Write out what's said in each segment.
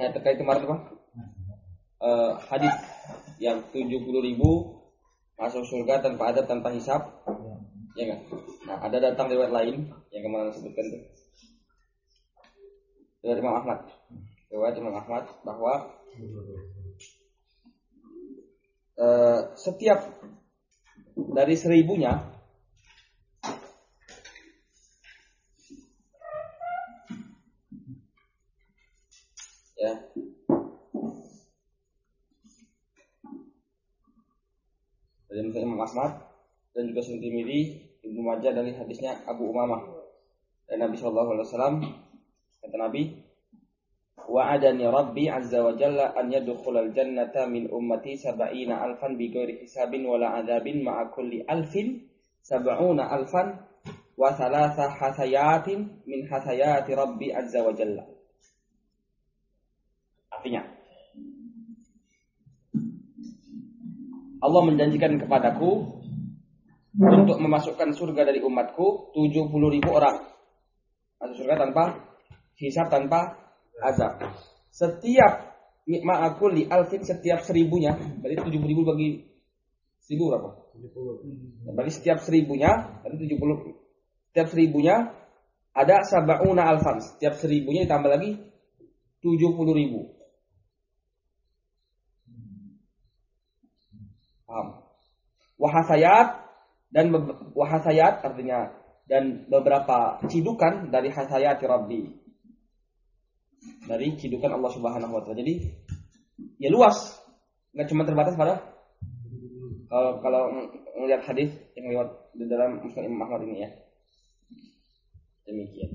Ya terkait kemarin apa? Hadis yang 70.000 masuk surga tanpa adab, tanpa hisab. Ya enggak? Nah, ada datang riwayat lain yang kemarin sebutkan itu. Dari Imam Ahmad. Riwayat Imam Ahmad bahwa setiap dari 1000-nya ya dari Imam Ahmad dan juga Sunan Tirmidzi, Ibnu Majah dari hadisnya Abu Umamah dan Nabi sallallahu alaihi wasallam, kata Nabi, wa'adani Rabbi azza wa jalla an yadkhulal jannata min ummati 70 alfan bighairi hisabin wala adzabin ma'a kulli alfin 70 alfan wa thalatha hasayatin min hasayati Rabbi azza wa jalla. Artinya, Allah menjanjikan kepadaku untuk memasukkan surga dari umatku 70.000 orang. Masuk surga tanpa hisab, tanpa azab. Setiap ma'akuli alfin, setiap 1000-nya, berarti 70.000 bagi 1000 berapa? 70. Berarti setiap 1000-nya, berarti 70. Setiap 1000-nya ada sab'una alfan. Setiap 1000-nya ditambah lagi 70.000. Paham? Wahasayat dan wahasayat artinya dan beberapa cidukan dari hasayati Rabbi, dari cidukan Allah Subhanahu wa taala. Jadi ya luas, enggak cuma terbatas pada kalau melihat hadis yang lewat di dalam Musnad Imam Ahmad ini ya. Demikian.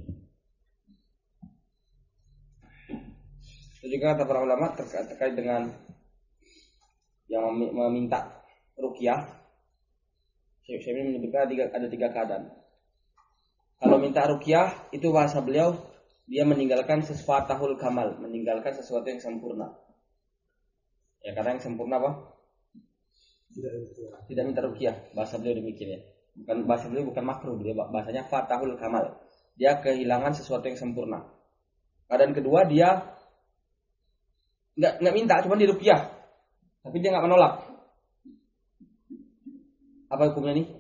Itu juga kata para ulama terkait dengan yang meminta ruqyah. Saya menyebutkan ada 3 keadaan. Kalau minta ruqyah itu bahasa beliau, dia meninggalkan sesuatahul kamal, meninggalkan sesuatu yang sempurna. Ya, karena yang sempurna apa? Tidak minta ruqyah. Bahasa beliau demikian ya. Bukan bahasa beliau bukan makruh, beliau bahasanya fatahul kamal. Dia kehilangan sesuatu yang sempurna. Keadaan kedua, dia enggak minta, cuma diruqyah. Tapi dia enggak menolak. Apa hukumnya nih?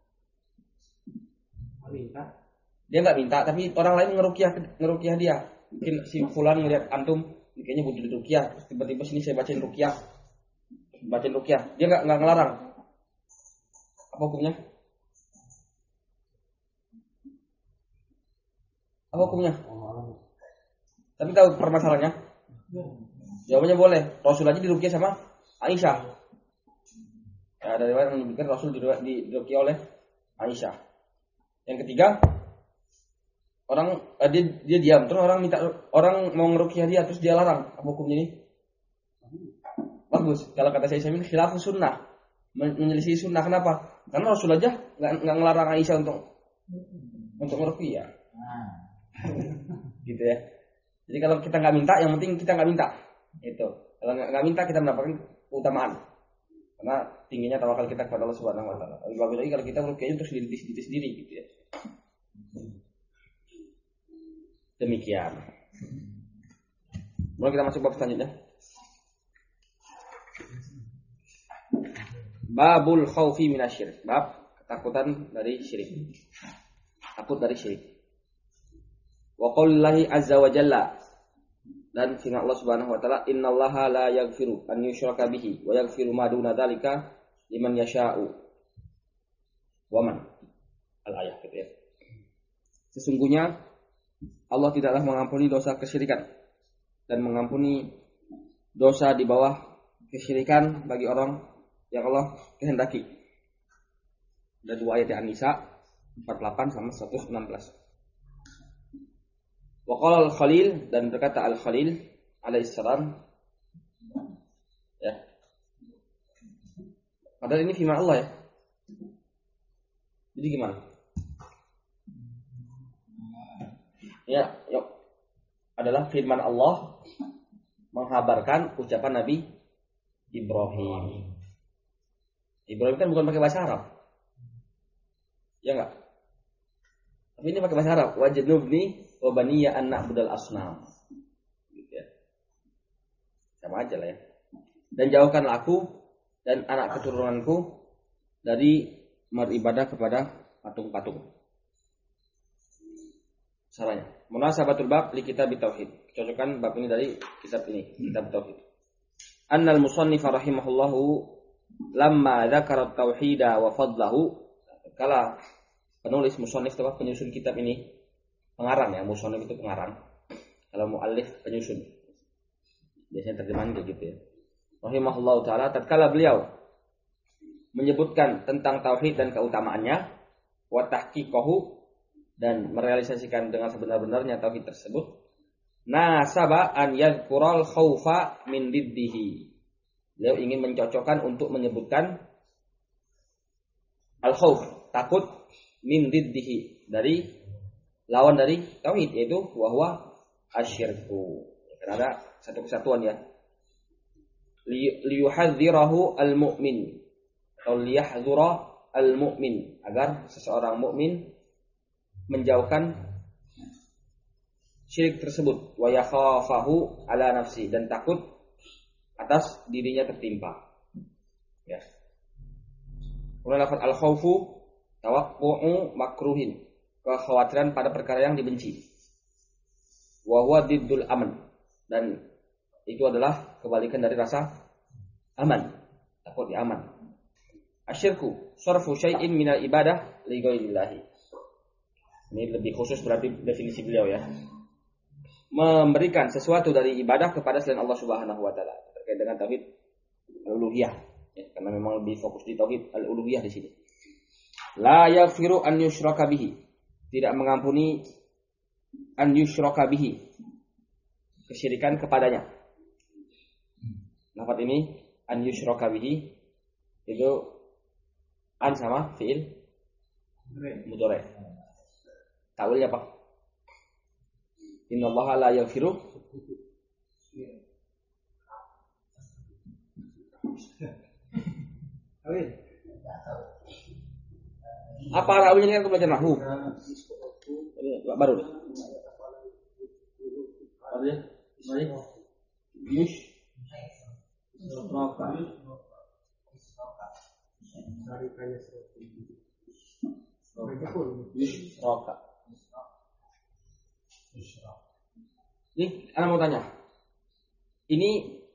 Dia nggak minta, tapi orang lain ngeruqyah dia. Mungkin si fulan ngeliat antum, kayaknya butuh diruqyah. Tiba-tiba sini saya bacain ruqyah. Dia nggak ngelarang. Apa hukumnya? Tapi tahu permasalahannya? Jawabannya boleh. Rasul aja diruqyah sama Aisyah. Ya, ada riwayat menyebutkan Rasul diruqyah oleh Aisyah. Yang ketiga, orang dia diam, terus orang mau ngeruqyah dia, terus dia larang. Apa hukumnya ini? Bagus. Kalau kata saya ini khilafus sunnah, menyelisih sunnah. Kenapa? Karena Rasul aja nggak ngelarang Aisyah untuk ngeruqyah. Gitu ya. Jadi kalau kita nggak minta, yang penting kita nggak minta. Itu. Kalau nggak minta, kita mendapatkan keutamaan. Karena tingginya tawakal kita kepada Allah Subhanahu wa taala. Lebih lagi kalau kita meruqyah untuk diri sendiri gitu ya. Demikian. Mulai kita masuk bab selanjutnya. Babul khaufi minasyirik. Bab ketakutan dari syirik. Takut dari syirik. Wa qaulillahi azza wa jalla, dan firman Allah Subhanahu wa taala, innallaha la yaghfiru an yushraka bihi wa yaghfiru ma duna dzalika liman yasha'u. Wa man al-ayat gitu ya. Sesungguhnya Allah tidaklah mengampuni dosa kesyirikan dan mengampuni dosa di bawah kesyirikan bagi orang yang Allah kehendaki. Ada 2 ayat An-Nisa 48 sama 116. Wa qala al-Khalil, dan berkata al-Khalil alaihissalam ya. Padahal ini firman Allah ya. Jadi gimana? Ya, yuk. Adalah firman Allah menghabarkan ucapan Nabi Ibrahim. Ibrahim kan bukan pakai bahasa Arab. Ya enggak? Tapi ini pakai bahasa Arab. Wajnubni wa baniya an na'budal asnam. Gitu ya. sama aja lah ya. Dan jauhkanlah aku dan anak keturunanku dari beribadah kepada patung-patung. Salahnya. Munasabatul bab li kitab tauhid. Cocokan bab ini dari kitab ini, kitab tauhid. Annal musannif rahimahullahu lamma dzakara tauhida wa fadlahu. Kala penulis musannif itu penyusun kitab ini, pengarang ya, musannif itu pengarang. Kalau muallif penyusun. Biasanya terjemahan kayak gitu ya. Rahimahullahu taala tatkala beliau menyebutkan tentang tauhid dan keutamaannya, wa tahqiqahu dan merealisasikan dengan sebenar-benarnya tauhid tersebut, nasaba an yadhkural khaufa min diddihi. Beliau ingin mencocokkan untuk menyebutkan al-khauf, takut, min diddihi, dari lawan dari tauhid, yaitu wa huwa asyirku. Karena ada satu kesatuan ya. Liyuhadzirahu al-mu'min atau liyahdzura al-mu'min, agar seseorang mukmin menjauhkan syirik tersebut, wa yakhafahu ala nafsi, dan takut atas dirinya tertimpa. Ya. Kemudian lafaz al-khaufu tawaqqu'u makruhin, kekhawatiran pada perkara yang dibenci. Wa huwa diddul aman, dan itu adalah kebalikan dari rasa aman, takut ya aman. Asyirku sarfu syai'in minal ibadah li ghairillah. Ini lebih khusus berarti definisi beliau ya. Memberikan sesuatu dari ibadah kepada selain Allah Subhanahu wa taala, terkait dengan tauhid al-uluhiyah ya, karena memang lebih fokus di tauhid al-uluhiyah di sini. La yaghfiru an yushraka bihi, tidak mengampuni an yushraka bihi, kesyirikan kepadanya. Lafaz ini an yushraka bihi itu an sama fiil mudhari. Ta'wilnya apa? Innallaha la yaghfiru apa rawunya kan baca nahwu. Baru. Baru. Yush roka. Yush roka. Ini anak mau tanya. Ini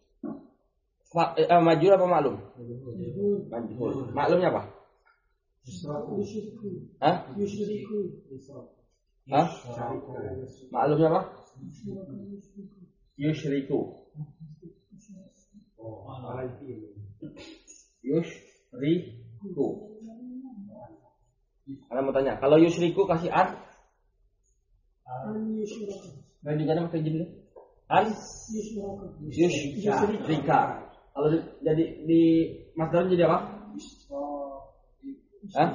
majhul apa maklum? Majhul. Maklumnya apa? Hah? Hah? Maklumnya apa? Yushriku. Yushriku. Anak mau tanya. Kalau yushriku kasih an? Nah juga nama kayak gini. An yushrika. Kalau jadi di masdarnya jadi apa? Hah?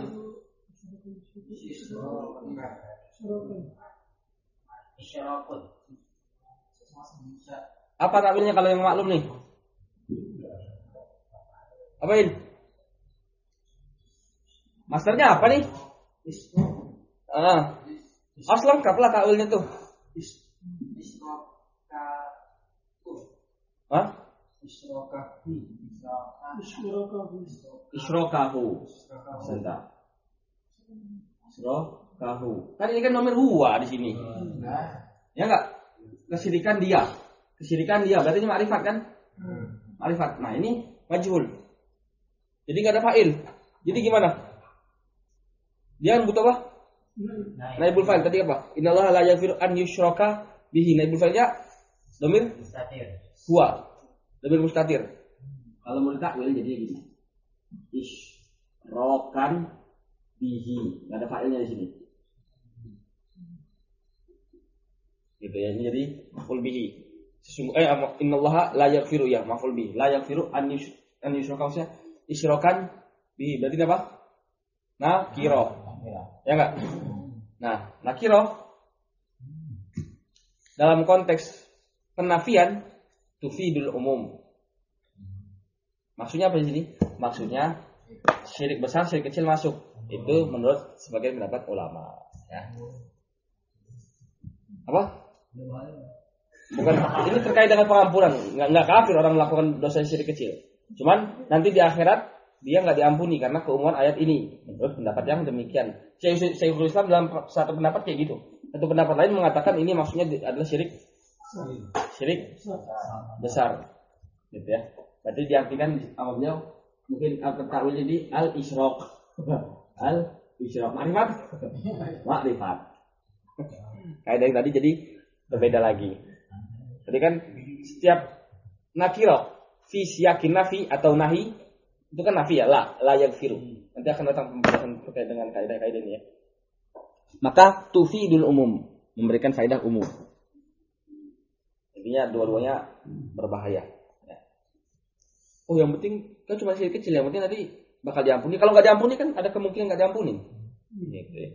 Apa takwilnya kalau yang maklum nih? Apain? Masdarnya apa nih? Aslam kaplah takwilnya tuh. Hah? Isrokahu. Sebentar. Isrokahu. Kan ini kan nomor huwa di sini. Ya enggak? Kesyirikan dia. Kesyirikan dia berarti ini ma'rifat kan? Ma'rifat. Nah, ini majhul. Jadi enggak ada fa'il. Jadi gimana? Dia butuh apa? Naibul fa'il tadi apa? Innallaha la yaghfiru an yushraka bihi. Naibul fa'ilnya dhamir mustatir. Huwa. Dhamir mustatir. Kalau mau ditakwil jadi gini. Isyrokan bihi. Enggak ada fa'ilnya di sini. Gitu ya. Ini jadi maf'ul bihi. Innallaha la yaghfiru ya maf'ul bihi. La yaghfiru an yushraka isyrokan bihi. Berarti apa? Nakira. Ya enggak? Nah, nakira dalam konteks penafian tufidul umum. Maksudnya apa di sini? Maksudnya syirik besar, syirik kecil masuk. Itu menurut sebagian pendapat ulama. Ya. Apa? Bukan, ini terkait dengan pengampunan. Nggak kafir orang melakukan dosa syirik kecil. Cuman nanti di akhirat dia nggak diampuni karena keumuman ayat ini. Menurut pendapat yang demikian. Syekhul Islam dalam satu pendapat kayak gitu. Satu pendapat lain mengatakan ini maksudnya adalah syirik besar. Gitu ya. Berarti diartikan sama beliau mungkin takwil jadi al-isyraq. Al-isyraq makrifat. Kayak yang tadi jadi berbeda lagi. Jadi kan setiap nakiro fi siyakin nafi atau nahi itu kan nafi ya, la yaghfiru. Nanti akan datang pembahasan terkait dengan kaidah-kaidah ini ya. Maka tufidul umum, memberikan faedah umum. Intinya dua-duanya berbahaya. Ya. Oh yang penting kan cuma syirik kecil, yang penting nanti bakal diampuni. Kalau nggak diampuni kan ada kemungkinan nggak diampuni. Gitu ya.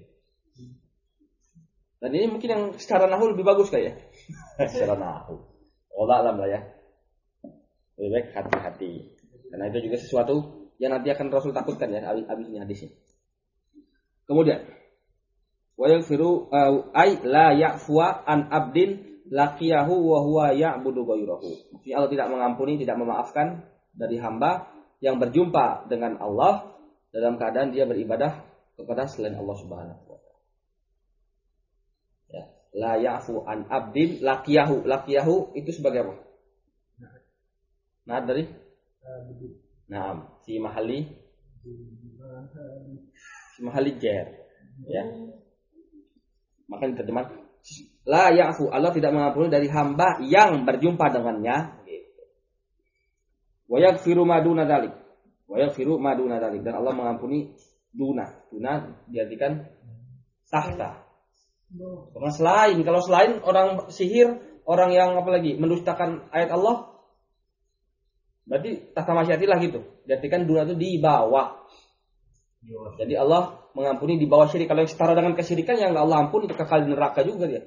Dan ini mungkin yang secara nahu lebih bagus kayak ya. Secara nahu. Allah alam lah ya. Lebih baik hati-hati. Karena itu juga sesuatu yang nanti akan Rasul takutkan ya habisnya hadisnya. Kemudian wa yaghfiru ay la ya'fuwa an abdin laqiyahu wa huwa ya'budu ghayrahu. Maksudnya Allah tidak mengampuni, tidak memaafkan dari hamba yang berjumpa dengan Allah dalam keadaan dia beribadah kepada selain Allah Subhanahu wa taala. Ya, la ya'fu an abdin laqiyahu itu sebagai apa? Nah dari si mahali jar ya. Maka diterjemah la ya'fu, Allah tidak mengampuni dari hamba yang berjumpa dengannya gitu. Wa yaghfiru ma duna dzalik. Dan Allah mengampuni duna diartikan tahta. Karena kalau selain orang sihir, orang yang apalagi mendustakan ayat Allah, berarti tahta masyiatillah gitu. Diartikan duna itu di bawah. Jadi Allah mengampuni di bawah syirik. Kalau yang setara dengan kesyirikan yang Allah ampuni kekal di neraka juga dia.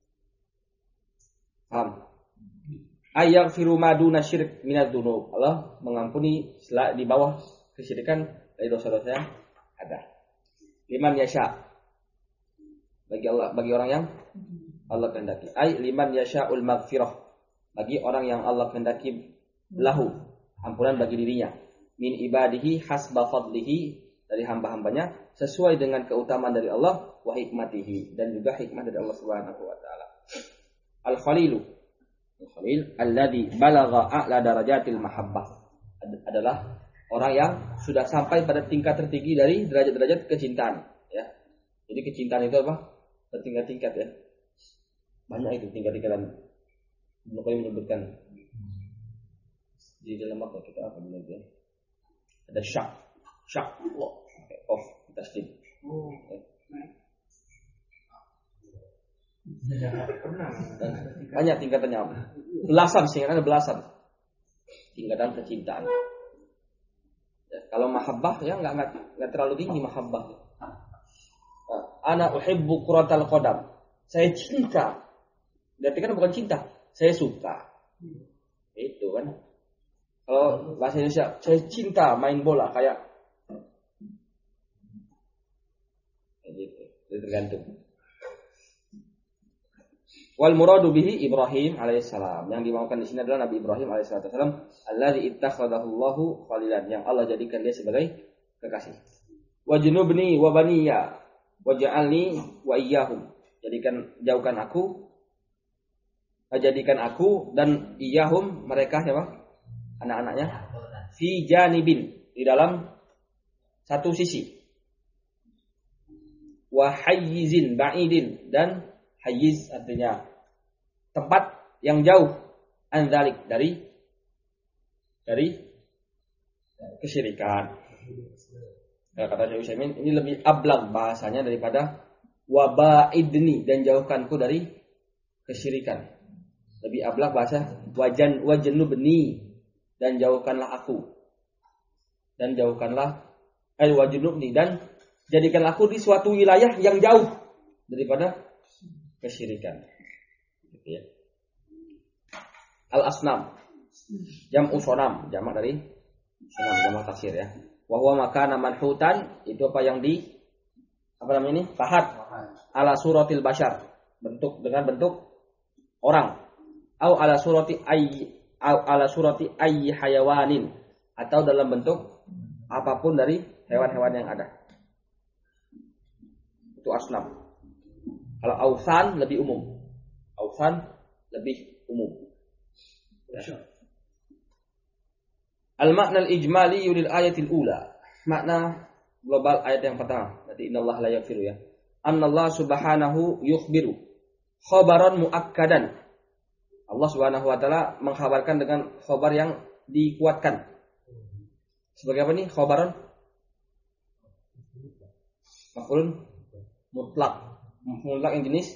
Paham? Ayaghfiru ma duna syirik minadz dzunub. Allah mengampuni di bawah kesyirikan dari dosa-dosa yang ada. Liman yasha. Bagi orang yang Allah kehendaki. Ai liman yasha'ul maghfirah. Bagi orang yang Allah kehendaki lahu ampunan bagi dirinya. Min ibadihi hasba fadlihi, dari hamba-hambanya sesuai dengan keutamaan dari Allah, wa hikmatihi, dan juga hikmah dari Allah Subhanahu wa taala. Al-Khalil alladhi balagha a'la darajatil mahabbah adalah orang yang sudah sampai pada tingkat tertinggi dari derajat-derajat kecintaan ya. Jadi kecintaan itu apa? Bertingkat-tingkat ya. Banyak itu tingkat-tingkatan. Ibnu Qayyim menyebutkan di dalam apa kita apa namanya? Ada syak of tasdid. Banyak tingkatannya. Belasan, sehingga ada belasan tingkatan kecintaan. Ya, kalau mahabbah ya enggak terlalu tinggi mahabbah. Ana uhibbu kuratal qadam. Saya cinta. Berarti kan bukan cinta, saya suka. Itu kan. Kalau bahasa Indonesia, saya cinta main bola kayak gitu. Itu tergantung. Wal muradu bihi Ibrahim alaihissalam. Yang dimaukan di sini adalah Nabi Ibrahim alaihissalam, allazi ittakhadahu Allahu khalilan, yang Allah jadikan dia sebagai kekasih. Wa junubni wa baniya wa ja'alni wa iyyahum. Jadikan aku dan iyyahum, mereka siapa? Anak-anaknya fi janibin, di dalam satu sisi. Wa hayyizin ba'idin, dan hayyiz artinya tempat yang jauh, andzalik dari kesyirikan. Nah, kata Syekh Utsaimin ini lebih ablag bahasanya daripada waba'idni, dan jauhkanku dari kesyirikan. Lebih ablag bahasa wajanubni, dan jauhkanlah aku. Dan jauhkanlah wajanubni, dan jadikanlah aku di suatu wilayah yang jauh daripada kesyirikan. Gitu ya. Al-asnam jam'u sonam, jamak dari sonam, jamak taksir ya. Wa huwa makana manhutan, itu apa yang pahat ala suratil bashar, dengan bentuk orang. au ala surati ayyi hayawanin, atau dalam bentuk apapun dari hewan-hewan yang ada. Itu asnam. Kalau ausan lebih umum. Ausan lebih umum. Ya. Al-makna al-ijmali lil ayatil ula. Makna global ayat yang pertama. Berarti innallaha la yaghfiru ya. Annallahu subhanahu yukhbiru khabaran muakkadan. Allah Subhanahu wa taala mengkhabarkan dengan khabar yang dikuatkan. Sebagai apa nih khabaran? Maf'ulun mutlak. Mutlak yang jenis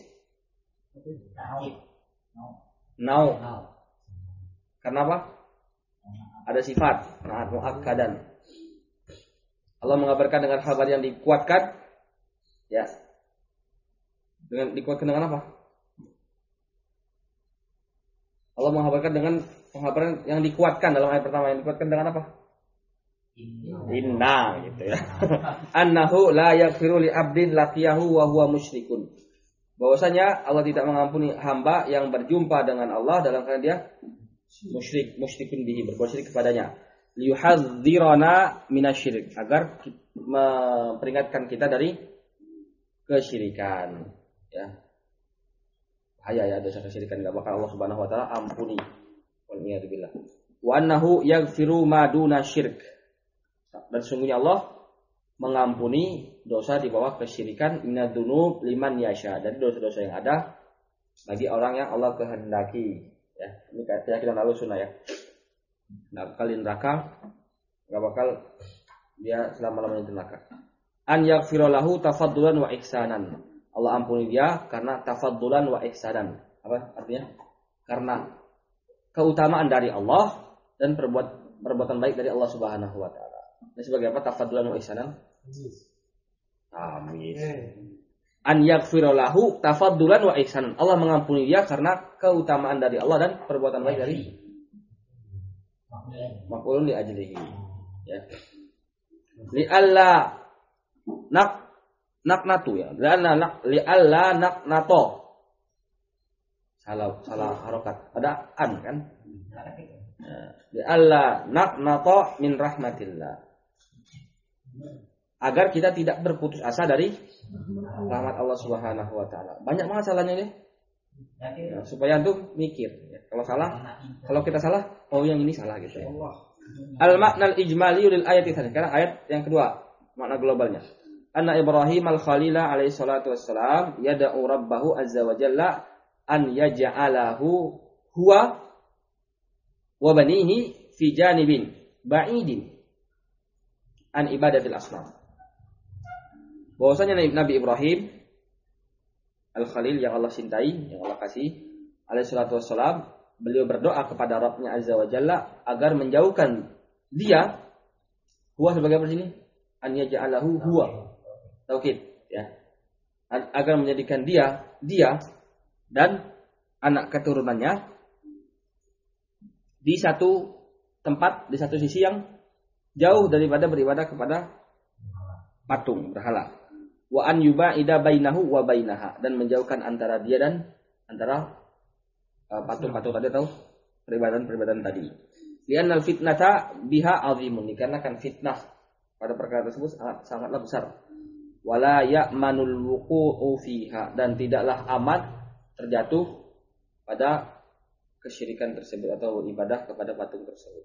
nau. Karena apa? Ada sifat muakkadan. Allah mengabarkan dengan khabar yang dikuatkan, ya. Dengan dikuatkan dengan apa? Allah mengabarkan dengan penghabaran yang dikuatkan dalam ayat pertama, yang dikuatkan dengan apa? Inna gitu ya. Annahu la yaghfiru li 'abdin laqiyahu wa huwa musyrikun. Bahwasanya Allah tidak mengampuni hamba yang berjumpa dengan Allah dalam keadaan dia musyrikun bihi, berbuat syirik kepadanya. Liyuhadzirana minasyirik, agar memperingatkan kita dari kesyirikan, ya. Bahaya ya dosa kesyirikan, enggak bakal Allah Subhanahu wa taala ampuni. Waliyadzubillah. Wa annahu yaghfiru ma duna syirk. Dan sungguhnya Allah mengampuni dosa di bawah kesyirikan, minadzunub liman yasha, dari dosa-dosa yang ada bagi orang yang Allah kehendaki, ya. Ini keyakinan Ahlussunnah ya. Nggak bakal di neraka, nggak bakal dia selama-lamanya di neraka. An yaghfira lahu tafaddulan wa ihsanan. Allah ampuni dia karena tafaddulan wa ihsanan. Apa artinya? Karena keutamaan dari Allah dan perbuatan baik dari Allah Subhanahu wa taala. Ini sebagai apa? Tafaddulan wa ihsanan. Amin. An yaghfira lahu tafaddulan wa ihsanan. Allah mengampuni dia karena keutamaan dari Allah dan perbuatan baik dari maqulun li ajlihi, ya. Li alla naknatu ya. Li alla naknato. Salah harokat. Ada an kan? Li alla naknato min rahmatillah. Agar kita tidak berputus asa dari rahmat Allah Subhanahu wa taala. Banyak banget salahnya nih. Ya, supaya antum mikir ya. Kalau kita salah, oh yang ini salah gitu ya. Al-makna al-ijmali lil ayati tsani, karena ayat yang kedua, makna globalnya. Anna Ibrahim al-Khalila alaihi salatu wassalam yad'u rabbahu azza wa jalla an yaj'alahu huwa wa banihi fi janibin ba'idin an ibadatil asnam. Bahwasanya Nabi Ibrahim Al-Khalil yang Allah cintai, yang Allah kasih, alaihi salatu wassalam, beliau berdoa kepada Rabbnya azza wa jalla agar menjauhkan dia, huwa sebagai apa sini? An yaj'alahu huwa. Taukid, ya. Agar menjadikan dia dan anak keturunannya di satu tempat, di satu sisi yang jauh daripada beribadah kepada patung berhala. Wa an yuba'ida bainahu wa bainaha, dan menjauhkan antara dia dan antara patung-patung tadi atau peribadatan tadi. Li'annal fitnata biha 'azimun, dikarenakan fitnah pada perkara tersebut sangatlah besar. Wala ya'manul wuqu'u fiha, dan tidaklah aman terjatuh pada kesyirikan tersebut atau ibadah kepada patung tersebut.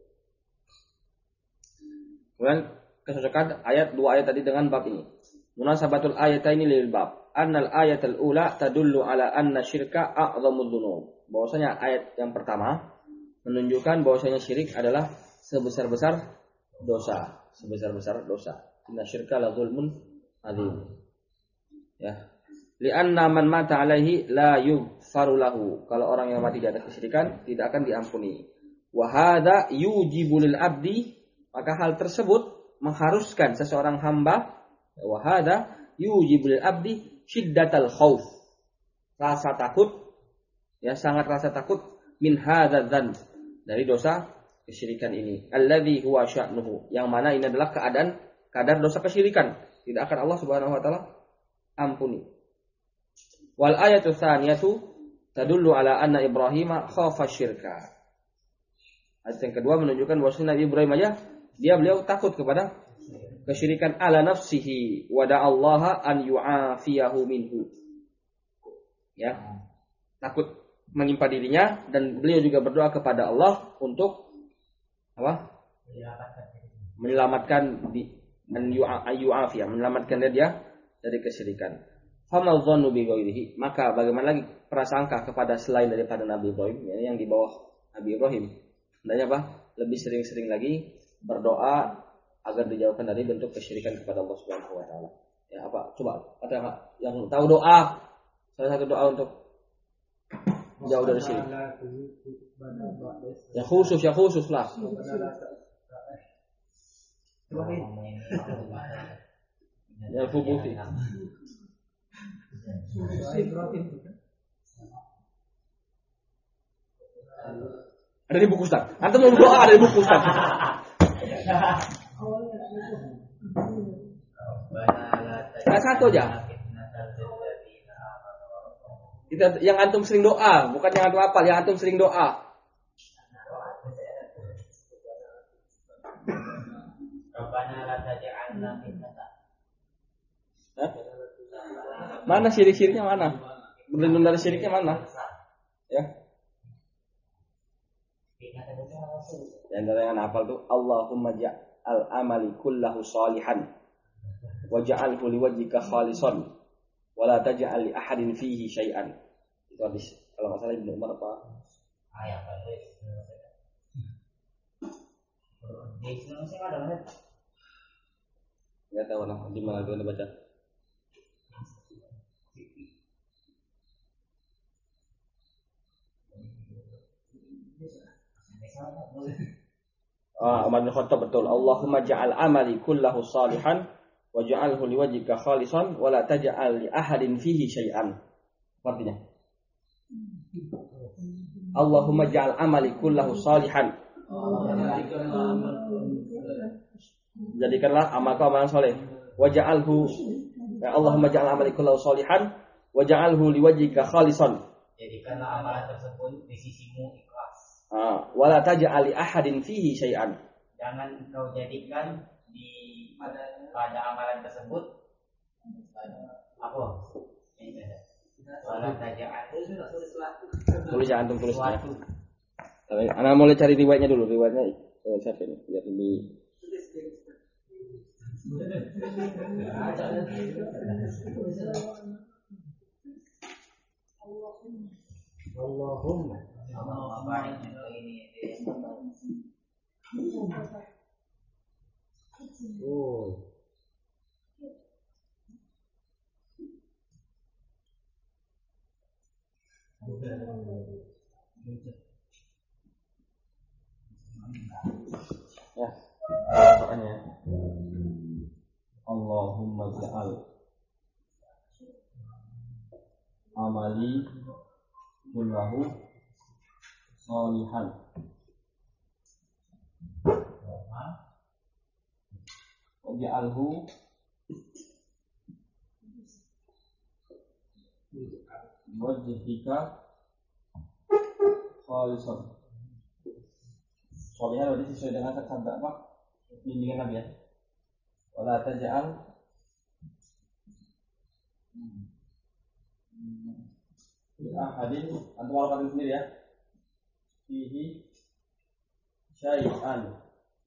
Kemudian kecocokan dua ayat tadi dengan bab ini. Munasabatul ayataini lil bab. Annal ayatul ula tadullu ala anna syirka a'zamul dzunub. Bahwasanya ayat yang pertama menunjukkan bahwasanya syirik adalah sebesar-besar dosa. Inna syirka la dzulmun adzim. Ya. Li'anna man mata alaihi la yughfaru lahu. Kalau orang yang mati di atas kesyirikan tidak akan diampuni. Wa hadza yujibu lil abdi, maka hal tersebut mengharuskan seseorang hamba, wa hadza yujibu lil abdi syiddatal khauf. Rasa takut, ya, sangat rasa takut min hadzal dzan, dari dosa kesyirikan ini. Alladzi huwa sya'nuhu, yang mana ini adalah kadar dosa kesyirikan, tidak akan Allah Subhanahu wa taala ampuni. Wal ayatu tsaniyatu tadullu ala anna Ibrahim khafa syirka. Ayat yang kedua menunjukkan bahwa Nabi Ibrahim aja beliau takut kepada kesyirikan ala nafsihi wa da'allaha an yu'afiyahu minhu. Ya. Takut menimpa dirinya dan beliau juga berdoa kepada Allah untuk apa? Menyelamatkan menyelamatkan dia dari kesyirikan. Famal dhannu bi ghairihi, maka bagaimana lagi prasangka kepada selain daripada Nabi Ibrahim, yang di bawah Nabi Ibrahim. Hendaknya apa? Lebih sering-sering lagi berdoa agar dijauhkan dari bentuk kesyirikan kepada Allah Subhanahu wa taala. Ya, apa? Coba kata yang tahu doa. Salah satu doa untuk jauh dari syirik. Yang khusus lah. Ya fubuti. Ada di buku Ustaz. Antum mau doa ada di buku Ustaz. Nah, satu aja. Kita yang antum sering doa, bukan yang antum hafal, yang antum sering doa. Mana syirik-syiriknya mana? Berlindung dari syiriknya mana? Ya. Di antara yang hafal tuh Allahumma ja'al amali kullahu salihan waj'alhu liwajhika khalisan wa la taj'al li ahadin fihi syai'an. Itu hadis kalau enggak salah Ibnu Umar apa? Ayat ya tahu lah di mana kita baca. Umar bin Khattab betul. Allahumma ja'al amali kullahu salihan waj'alhu liwajhika khalisan wa la taj'al li ahadin fihi syai'an. Artinya Allahumma ja'al amali kullahu salihan. Jadikanlah amalku amalan saleh. Waj'alhu ya Allahumma ja'al amali kullahu salihan waj'alhu liwajhika khalisan. Jadikanlah amalan tersebut di sisimu ikhlas. Wala taj'al li ahadin fihi syai'an. Jangan engkau jadikan pada amalan tersebut apa? Wala taj'al. Tulis ya antum tulis ya. Ana mulai cari riwayatnya dulu, riwayatnya siapa ini? Biar lebih Allahumma ya, pokoknya Allahumma ja'al amali kullahu salihan waj'alhu wajhika khalisan. Salihan berarti sesuai dengan sabda apa? Bimbingan Nabi ya. Wala taj'al ahadin, antum hafalin sendiri ya. Fihi syai'an.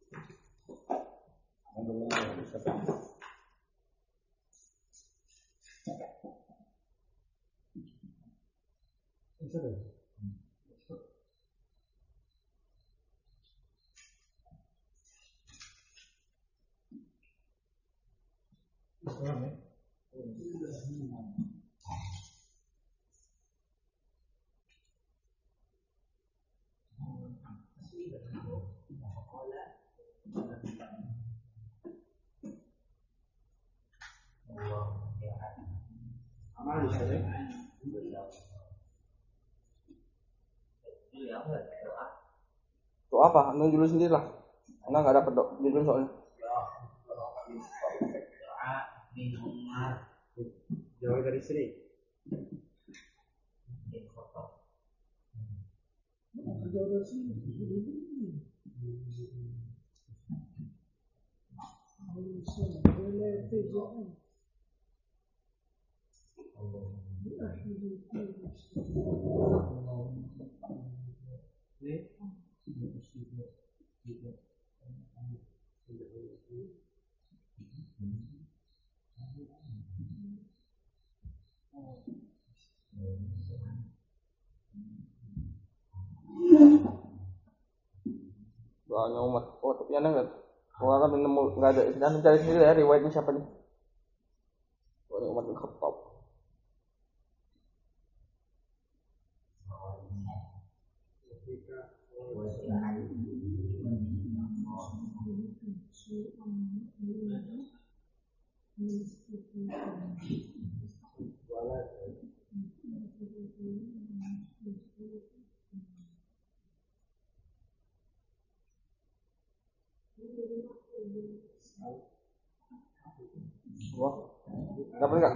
Doa apa? Anu dulu sendiri lah. Karena nggak dapat doa dulu soalnya. Doa jauh dari sini. Doanya umat. Oh, tapi anda nggak. Orang nemu nggak ada. Dan mencari sendiri ya riwayatnya siapa nih? Doanya umat Khattab. Wah, dapat nggak?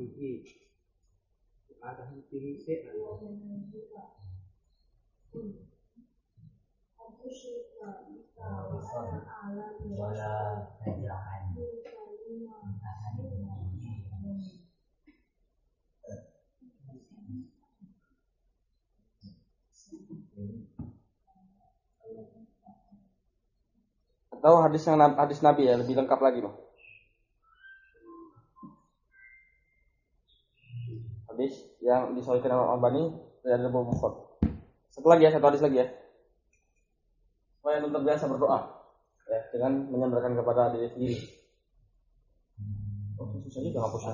Atau hadis Nabi ya lebih lengkap lagi loh. Hadis yang disahihkan oleh Al-Albani dari Abu Muhammad. Satu hadis lagi ya. Supaya tetap biasa berdoa ya dengan menyandarkan kepada diri sendiri. Oh, susah juga hapusnya.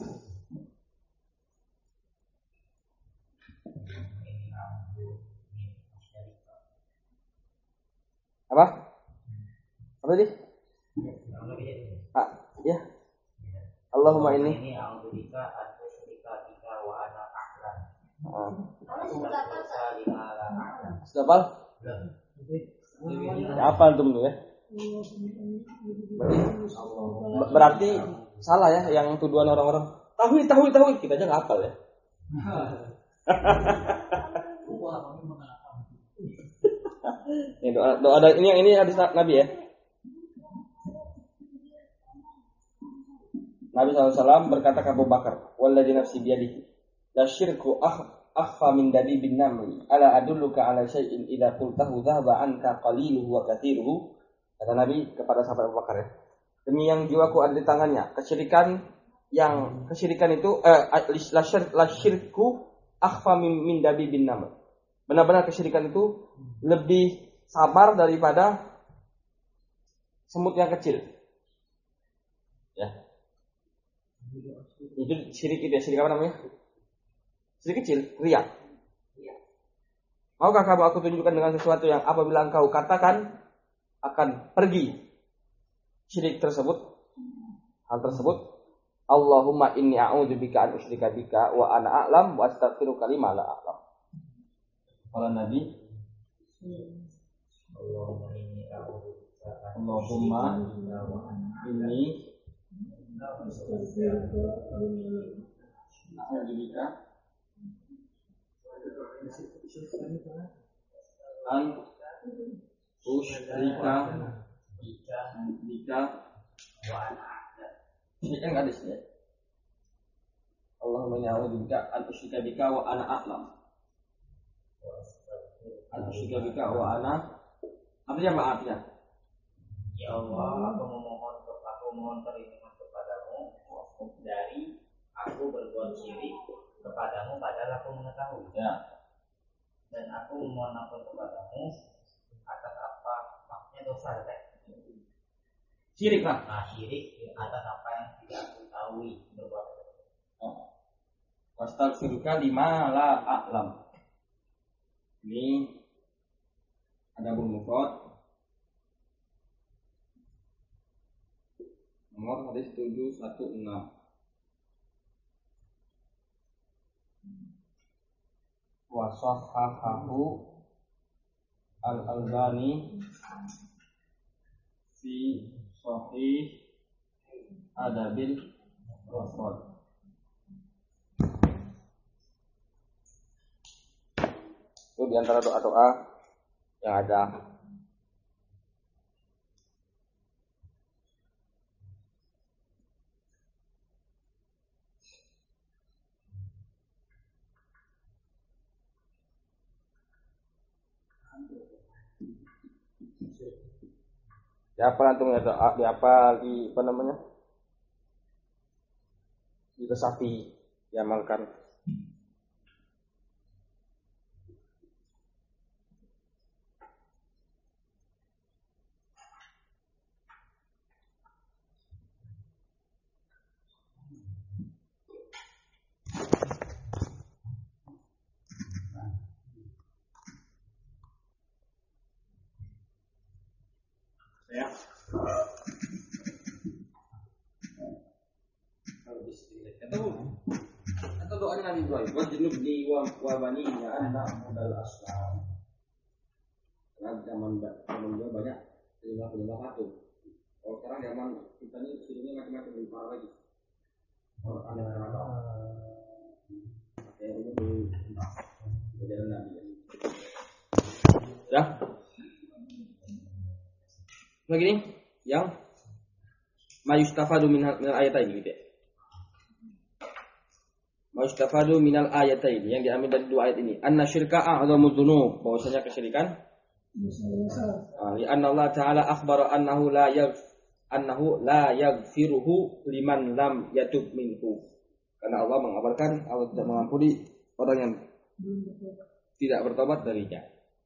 Apa? Apa tadi? Ya. Allahumma inni a'udzubika an usyrika bika wa ana a'lam. Sudah ya, apa antum tuh ya? Berarti salah ya yang tuduhan orang-orang. Tauhid kita aja enggak hafal ya. Ini doa ini hadis Nabi ya. Nabi SAW berkata ke Abu Bakar, "Walladzi nafsi biyadihi, la syirku akhfa min dabibin namli, ala adulluka ala syai'in idza qultahu dhahaba anka qaliluhu wa katsiruhu." Kata Nabi kepada sahabat Abu Bakar ya. Demi yang jiwaku ada di tangannya, kesyirikan itu la syirku akhfa min dabibin namli. Benar-benar kesyirikan itu lebih sabar daripada semut yang kecil. Ya. Itu syirik itu ya, syirik apa namanya? Syirik kecil, riya. Maukah kamu aku tunjukkan dengan sesuatu yang apabila engkau katakan akan pergi syirik tersebut, hal tersebut, Allahumma inni a'udzubika an usyrika bika wa ana a'lam wa astaghfiruka lima la a'lam. Kata Nabi, Allahumma inni a'udzubika an usyrika bika wa ana a'lam. Ini kan enggak ada sih ya. Allahumma inni a'udzubika an usyrika bika wa ana a'lam. An usyrika bika wa ana. Artinya apa artinya? Ya Allah, aku mohon perlindungan kepadamu dari aku berbuat syirik kepadamu padahal aku mengetahui. Ya. Dan aku memohon ampun kepadamu atas apa maksudnya dosa teh. Syirik lah. Nah, syirik atas apa yang tidak aku ketahui berbuat. Wastaghfiruka lima la a'lam. Ini ada mufrad. Nomor hadis 716. Wa sahahahu Al-Albani fi Sahih Adabil Mufrad. Itu diantara doa-doa yang ada. Siapa antum ya doa di apa di apa namanya? Diresapi, diamalkan. Ya. Atau doa Nabi Ibrahim, wajnubni wa baniya an na'budal asnam. Karena zaman dulu banyak penyembah patung. Kalau sekarang zaman kita ini sini macam-macam lebih parah lagi. Kalau ada kayak ini modern Nabi. Ya. Begini, yang mayustafadu minal ayataini gitu ya. Mayustafadu minal ayataini yang diambil dari dua ayat ini. Anna syirka a'dhamu dzunub, bahwasanya kesyirikan li'anna Allah Ta'ala akhbara annahu la yaghfiruhu liman lam yatub minhu. Karena Allah mengabarkan Allah tidak mengampuni orang yang tidak bertobat darinya.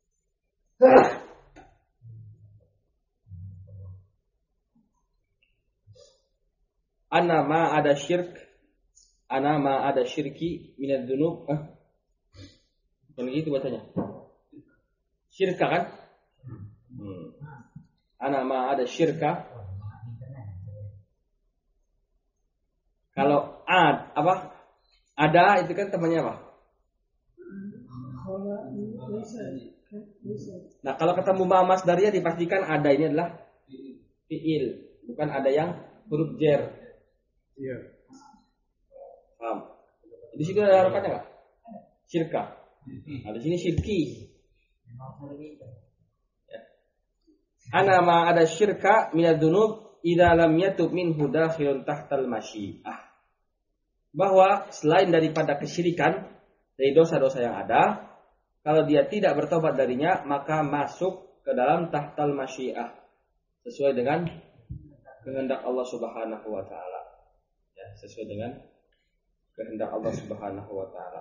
Ana ma ada syirki minadz dzunub. Yang gitu bacanya. Syirka kan? Ana ma ada syirka. Kalau ada itu kan temannya apa? Nah, kalau ketemu mamas dari dipastikan ada ini adalah fi'il, bukan ada yang huruf jar. Iya. Paham? Di situ ada harapannya enggak? Syirka. Nah, di sini syirki. Ya. Ana ma ada syirka minadz dzunub idza lam yatub minhu dakhilun tahtal masyiah. Bahwa selain daripada kesyirikan dari dosa-dosa yang ada, kalau dia tidak bertobat darinya maka masuk ke dalam tahtal masyiah sesuai dengan kehendak Allah Subhanahu wa taala. Ya, sesuai dengan kehendak Allah Subhanahu wa taala.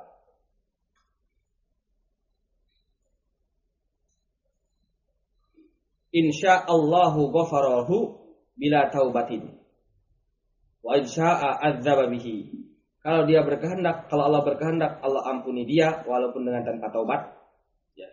Insyaallahu ghafarahu bila taubatin. Wa insya'a adzaba bihi. Kalau dia berkehendak, kalau Allah berkehendak, Allah ampuni dia walaupun dengan tanpa taubat. Ya.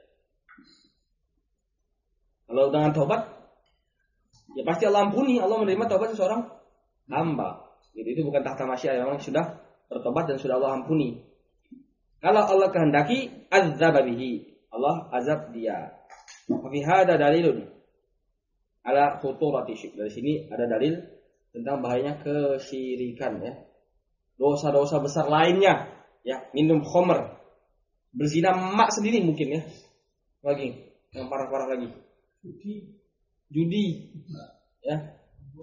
Kalau dengan taubat, ya pasti Allah ampuni, Allah menerima taubat seseorang hamba. Jadi itu bukan tahta masyiah, memang sudah bertobat dan sudah Allah ampuni. Kalau Allah kehendaki, adzaba bihi. Allah azab dia. Fi hada dalilun ala khuturati syirk. Dari sini ada dalil tentang bahayanya kesyirikan ya. Dosa-dosa besar lainnya ya, minum khamr, berzina mak sendiri mungkin ya. Lagi yang parah-parah lagi. Judi. Ya.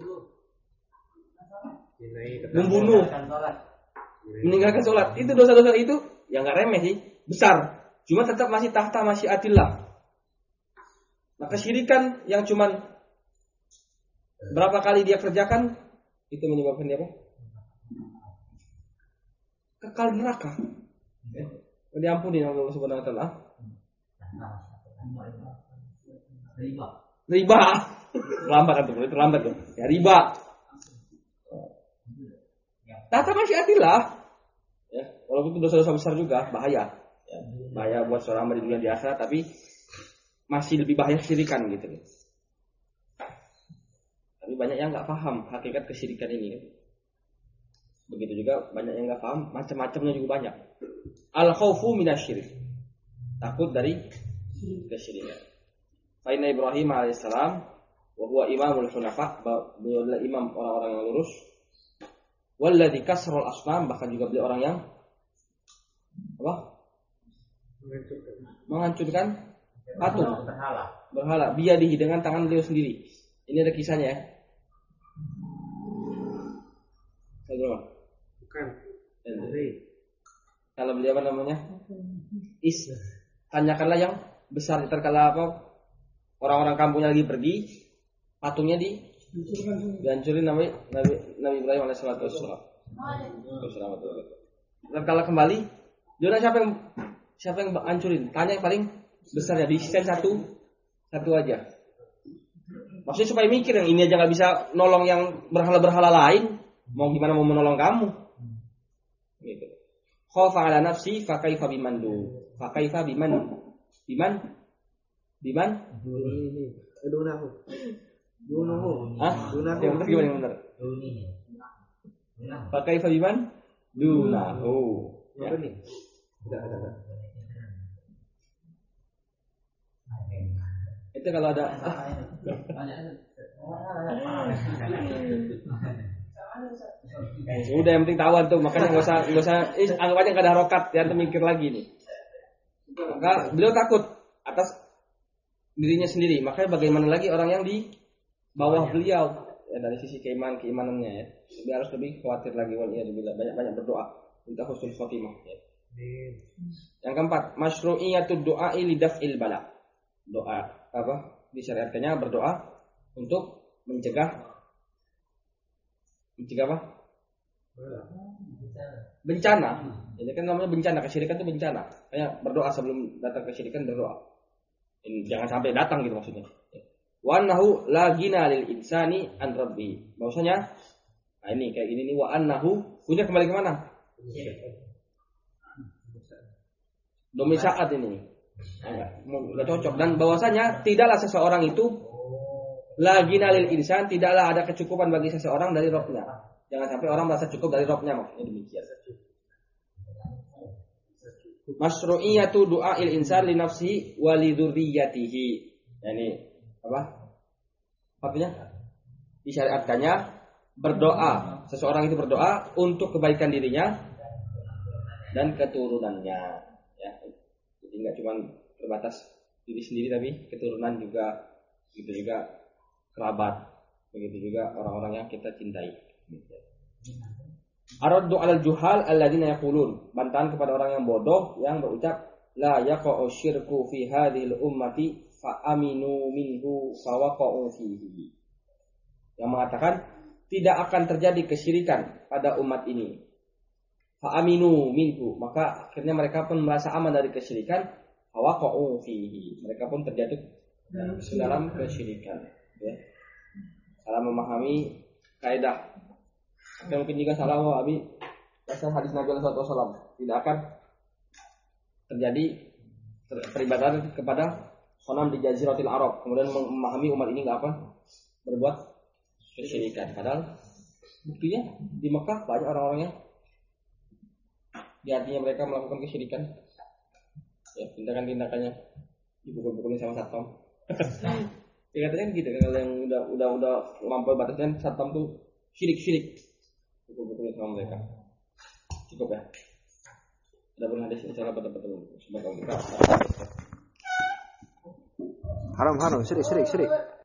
Membunuh. Meninggalkan sholat. Itu dosa-dosa itu yang enggak remeh sih, besar. Cuma tetap masih tahta masyiatillah. Maka syirikan yang cuman berapa kali dia kerjakan itu menyebabkan dia apa? Kekal neraka. Diampuni oleh Allah Subhanahu wa taala. Riba. Lambat kan itu lambat tuh. Ya riba. Tata masyiatillah. Ya, walaupun itu dosa-dosa besar juga bahaya. Ya, bahaya buat seorang hamba di dunia di akhirat, tapi masih lebih bahaya kesyirikan gitu. Tapi banyak yang enggak paham hakikat kesyirikan ini. Begitu juga banyak yang enggak paham, macam-macamnya juga banyak. Al-khaufu minasyirik. Takut dari kesyirikan. Fa inna Ibrahim alaihissalam wa huwa imamul hunafa, beliau adalah imam orang-orang yang lurus. Walladzi kasrul asnam, bahkan juga beliau orang yang apa? Menghancurkan Patung. Berhala. Biyadihi dengan tangan beliau sendiri. Ini ada kisahnya ya. Bukan. Kalau beliau apa namanya? Tanyakanlah yang besar. Terkala apa? Orang-orang kampungnya lagi pergi, patungnya dihancurin Nabi Ibrahim alaihissalatu wassalam. Terkala kembali, dia siapa yang hancurin? Tanya yang paling besar ya, disisen satu aja. Maksudnya supaya mikir yang ini aja nggak bisa nolong yang berhala-berhala lain, mau gimana mau menolong kamu? Gitu. Khaufa ala nafsi fa kaifa biman dunahu. Yang benar gimana yang benar? Fa kaifa biman dunahu. Ya. Tidak. Itu kalau ada udah yang penting tawan tuh, makanya nggak usah anggap aja nggak ada harokat, jangan mikir lagi nih. Maka beliau takut atas dirinya sendiri, makanya bagaimana lagi orang yang di bawah beliau ya, dari sisi keimanannya ya, dia harus lebih khawatir lagi. Banyak berdoa minta husnul khotimah ya. Yang keempat, masyru'iyatud du'a'i lidaf'il bala. Doa apa? Disyariatkannya berdoa untuk mencegah apa? Bencana. Ini kan namanya bencana, kesyirikan itu bencana. Kayak berdoa sebelum datang kesyirikan berdoa. Ini jangan sampai datang gitu maksudnya. Wa annahu la ghina lil insani an rabbi. Bahwasanya nah ini kayak gini nih, wa annahu punya kembali ke mana? Domain saat ini. Enggak cocok. Dan bahwasanya tidaklah seseorang itu lagi nalil insan, tidaklah ada kecukupan bagi seseorang dari Rabb-nya. Jangan sampai orang merasa cukup dari Rabb-nya, maksudnya demikian. Masyru'iyatu du'a'il insan li nafsihi wa li dzurriyyatihi. Nah, ini apa? Artinya disyariatkannya berdoa. Seseorang itu berdoa untuk kebaikan dirinya dan keturunannya. Ya, jadi nggak cuma terbatas diri sendiri, tapi keturunan juga, gitu juga kerabat, begitu juga orang-orang yang kita cintai. Araddu 'alal juhal alladziina yaqulun, bantahan kepada orang yang bodoh yang berucap la yaqa'u syirku fi hadhil ummati fa aminu minhu fa waqa'u fihi. Yang mengatakan tidak akan terjadi kesyirikan pada umat ini. Fa aminu minhu, maka akhirnya mereka pun merasa aman dari kesyirikan, fa waqa'u fihi. Mereka pun terjatuh dalam kesyirikan, ya. Salah memahami kaidah. Dan mungkin juga salah memahami dasar hadis Nabi SAW. Tidak akan terjadi peribadatan kepada sonam di Jaziratul Arab. Kemudian memahami umat ini nggak apa berbuat kesyirikan. Padahal buktinya di Mekah banyak orang-orang yang di hatinya mereka melakukan kesyirikan. Ya, tindakan-tindakannya dipukul-pukulin sama satpam. Ya katanya gitu, kalau yang udah melampaui batasnya satpam tuh syirik. Pukul-pukulin sama mereka. Cukup ya. Ada pun hadis insyaallah betul-betul semoga kita. Haram, syirik.